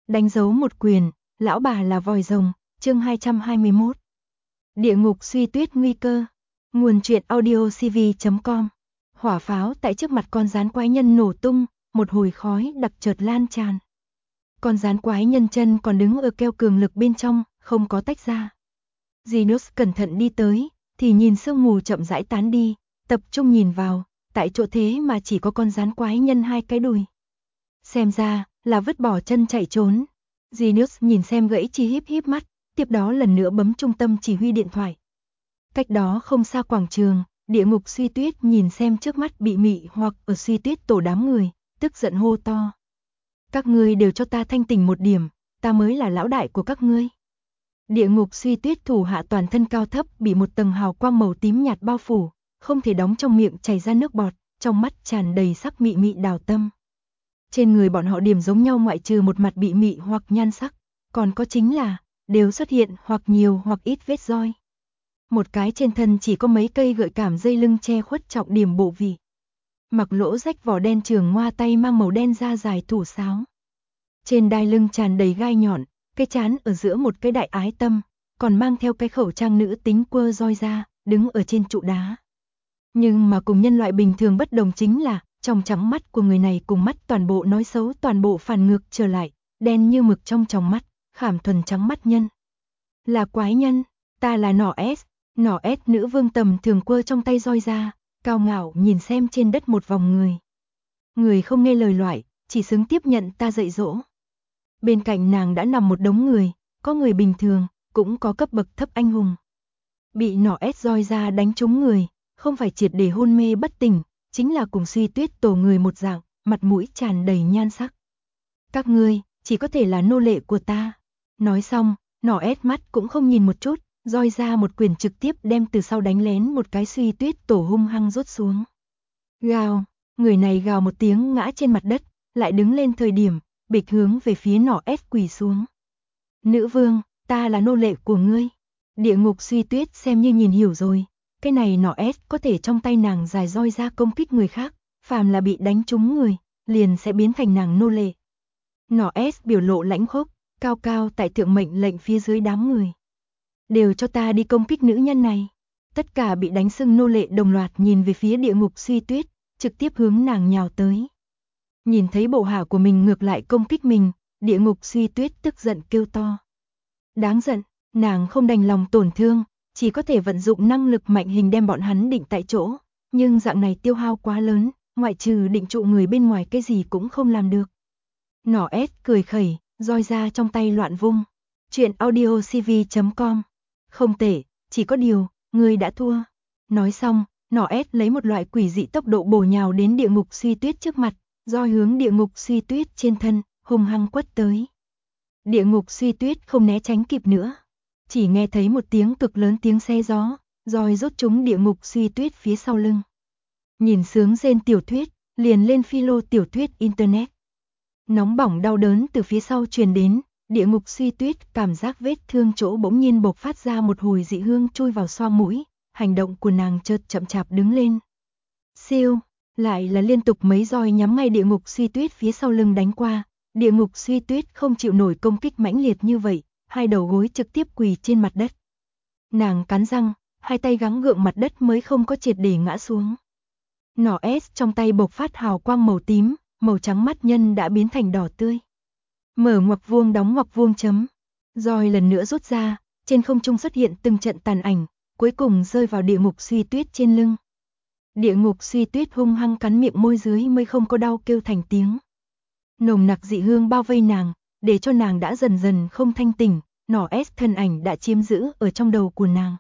Đánh dấu một quyền, lão bà là vòi rồng, chương 221. Địa ngục suy tuyết nguy cơ. Nguồn truyện audio cv.com. Hỏa pháo tại trước mặt con rán quái nhân nổ tung, một hồi khói đặc chợt lan tràn. Con rán quái nhân chân còn đứng ở keo cường lực bên trong, không có tách ra. Zinus cẩn thận đi tới, thì nhìn sương mù chậm rãi tán đi, tập trung nhìn vào, tại chỗ thế mà chỉ có con rán quái nhân hai cái đùi. Xem ra là vứt bỏ chân chạy trốn. Zinus nhìn xem gãy chi híp híp mắt, tiếp đó lần nữa bấm trung tâm chỉ huy điện thoại. Cách đó không xa quảng trường, địa ngục suy tuyết nhìn xem trước mắt bị mị hoặc ở suy tuyết tổ đám người, tức giận hô to. Các ngươi đều cho ta thanh tỉnh một điểm, ta mới là lão đại của các ngươi. Địa ngục suy tuyết thủ hạ toàn thân cao thấp bị một tầng hào quang màu tím nhạt bao phủ, không thể đóng, trong miệng chảy ra nước bọt, trong mắt tràn đầy sắc mị mị đào tâm. Trên người bọn họ điểm giống nhau ngoại trừ một mặt bị mị hoặc nhan sắc, còn có chính là đều xuất hiện hoặc nhiều hoặc ít vết roi. Một cái trên thân chỉ có mấy cây gợi cảm dây lưng che khuất trọng điểm bộ vị. Mặc lỗ rách vỏ đen trường ngoa, tay mang màu đen da dài thủ sáo. Trên đai lưng tràn đầy gai nhọn, cái trán ở giữa một cái đại ái tâm, còn mang theo cái khẩu trang nữ tính quơ roi ra, đứng ở trên trụ đá. Nhưng mà cùng nhân loại bình thường bất đồng chính là, trong trắng mắt của người này cùng mắt toàn bộ nói xấu, toàn bộ phản ngược trở lại, đen như mực trong tròng mắt, khảm thuần trắng mắt nhân. Là quái nhân, ta là nỏ S, nữ vương tầm thường quơ trong tay roi ra, cao ngạo nhìn xem trên đất một vòng người. Người không nghe lời loại, chỉ xứng tiếp nhận ta dạy dỗ. Bên cạnh nàng đã nằm một đống người, có người bình thường, cũng có cấp bậc thấp anh hùng. Bị nỏ S roi ra đánh trúng người, không phải triệt để hôn mê bất tỉnh, chính là cùng suy tuyết tổ người một dạng, mặt mũi tràn đầy nhan sắc. Các ngươi, chỉ có thể là nô lệ của ta. Nói xong, nỏ S mắt cũng không nhìn một chút, roi ra một quyền trực tiếp đem từ sau đánh lén một cái suy tuyết tổ hung hăng rốt xuống. Gào, người này gào một tiếng ngã trên mặt đất, lại đứng lên thời điểm, bịch hướng về phía nỏ S quỳ xuống. Nữ vương, ta là nô lệ của ngươi. Địa ngục suy tuyết xem như nhìn hiểu rồi. Cái này nỏ S có thể trong tay nàng dài roi ra công kích người khác, phàm là bị đánh trúng người, liền sẽ biến thành nàng nô lệ. Nỏ S biểu lộ lãnh khốc, cao cao tại thượng mệnh lệnh phía dưới đám người. Đều cho ta đi công kích nữ nhân này. Tất cả bị đánh sưng nô lệ đồng loạt nhìn về phía địa ngục suy tuyết, trực tiếp hướng nàng nhào tới. Nhìn thấy bộ hạ của mình ngược lại công kích mình, địa ngục suy tuyết tức giận kêu to. Đáng giận, nàng không đành lòng tổn thương, chỉ có thể vận dụng năng lực mạnh hình đem bọn hắn định tại chỗ, nhưng dạng này tiêu hao quá lớn, ngoại trừ định trụ người bên ngoài cái gì cũng không làm được. Nỏ S cười khẩy, roi ra trong tay loạn vung. Chuyện audio cv.com. Không tệ, chỉ có điều, ngươi đã thua. Nói xong, nỏ S lấy một loại quỷ dị tốc độ bổ nhào đến địa ngục suy tuyết trước mặt, roi hướng địa ngục suy tuyết trên thân, hung hăng quất tới. Địa ngục suy tuyết không né tránh kịp nữa. Chỉ nghe thấy một tiếng cực lớn tiếng xe gió, roi rốt trúng địa ngục suy tuyết phía sau lưng. Nhìn sướng rên tiểu thuyết, liền lên philo tiểu thuyết internet. Nóng bỏng đau đớn từ phía sau truyền đến, địa ngục suy tuyết cảm giác vết thương chỗ bỗng nhiên bộc phát ra một hồi dị hương chui vào xoang mũi, hành động của nàng chợt chậm chạp đứng lên. Siêu, lại là liên tục mấy roi nhắm ngay địa ngục suy tuyết phía sau lưng đánh qua, địa ngục suy tuyết không chịu nổi công kích mãnh liệt như vậy, hai đầu gối trực tiếp quỳ trên mặt đất. Nàng cắn răng, hai tay gắng gượng mặt đất mới không có triệt để ngã xuống. Nỏ S trong tay bộc phát hào quang màu tím, màu trắng mắt nhân đã biến thành đỏ tươi. Mở ngoặc vuông đóng ngoặc vuông chấm. Roi lần nữa rút ra, trên không trung xuất hiện từng trận tàn ảnh, cuối cùng rơi vào địa ngục suy tuyết trên lưng. Địa ngục suy tuyết hung hăng cắn miệng môi dưới mới không có đau kêu thành tiếng. Nồng nặc dị hương bao vây nàng, để cho nàng đã dần dần không thanh tỉnh, nỏ S thân ảnh đã chiếm giữ ở trong đầu của nàng.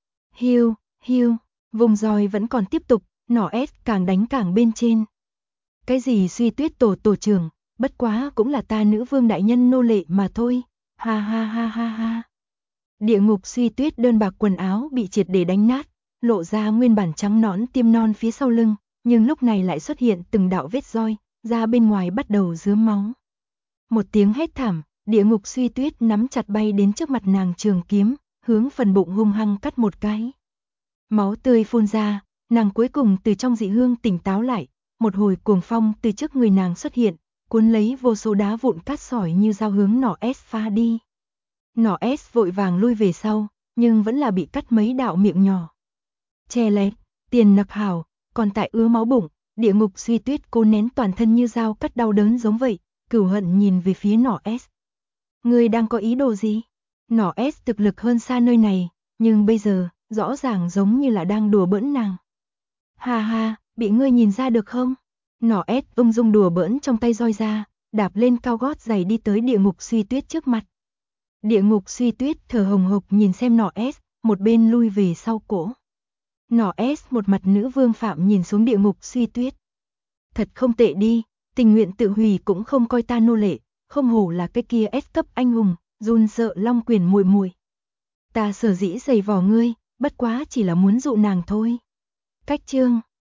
Hiu, hiu, vùng roi vẫn còn tiếp tục, nỏ S càng đánh càng bên trên. Cái gì suy tuyết tổ trưởng, bất quá cũng là ta nữ vương đại nhân nô lệ mà thôi, ha ha ha ha ha. Địa ngục suy tuyết đơn bạc quần áo bị triệt để đánh nát, lộ ra nguyên bản trắng nõn tiêm non phía sau lưng, nhưng lúc này lại xuất hiện từng đạo vết roi, da bên ngoài bắt đầu rướm máu. Một tiếng hét thảm, địa ngục suy tuyết nắm chặt bay đến trước mặt nàng trường kiếm, hướng phần bụng hung hăng cắt một cái. Máu tươi phun ra, nàng cuối cùng từ trong dị hương tỉnh táo lại, một hồi cuồng phong từ trước người nàng xuất hiện, cuốn lấy vô số đá vụn cát sỏi như dao hướng nỏ S phá đi. Nỏ S vội vàng lui về sau, nhưng vẫn là bị cắt mấy đạo miệng nhỏ. Chè lẹt, tiền nặc hảo, còn tại ứa máu bụng, địa ngục suy tuyết cố nén toàn thân như dao cắt đau đớn giống vậy, cửu hận nhìn về phía nỏ S. Ngươi đang có ý đồ gì? Nỏ S thực lực hơn xa nơi này, nhưng bây giờ, rõ ràng giống như là đang đùa bỡn nàng. Ha ha, bị ngươi nhìn ra được không? Nỏ S ung dung đùa bỡn trong tay roi ra, đạp lên cao gót giày đi tới địa ngục suy tuyết trước mặt. Địa ngục suy tuyết thở hồng hộc nhìn xem nỏ S, một bên lui về sau cổ. Nỏ S một mặt nữ vương phạm nhìn xuống địa ngục suy tuyết. Thật không tệ đi, tình nguyện tự hủy cũng không coi ta nô lệ, không hổ là cái kia S cấp anh hùng, run sợ long quyền muội muội. Ta sở dĩ giày vò ngươi, bất quá chỉ là muốn dụ nàng thôi. Cách chương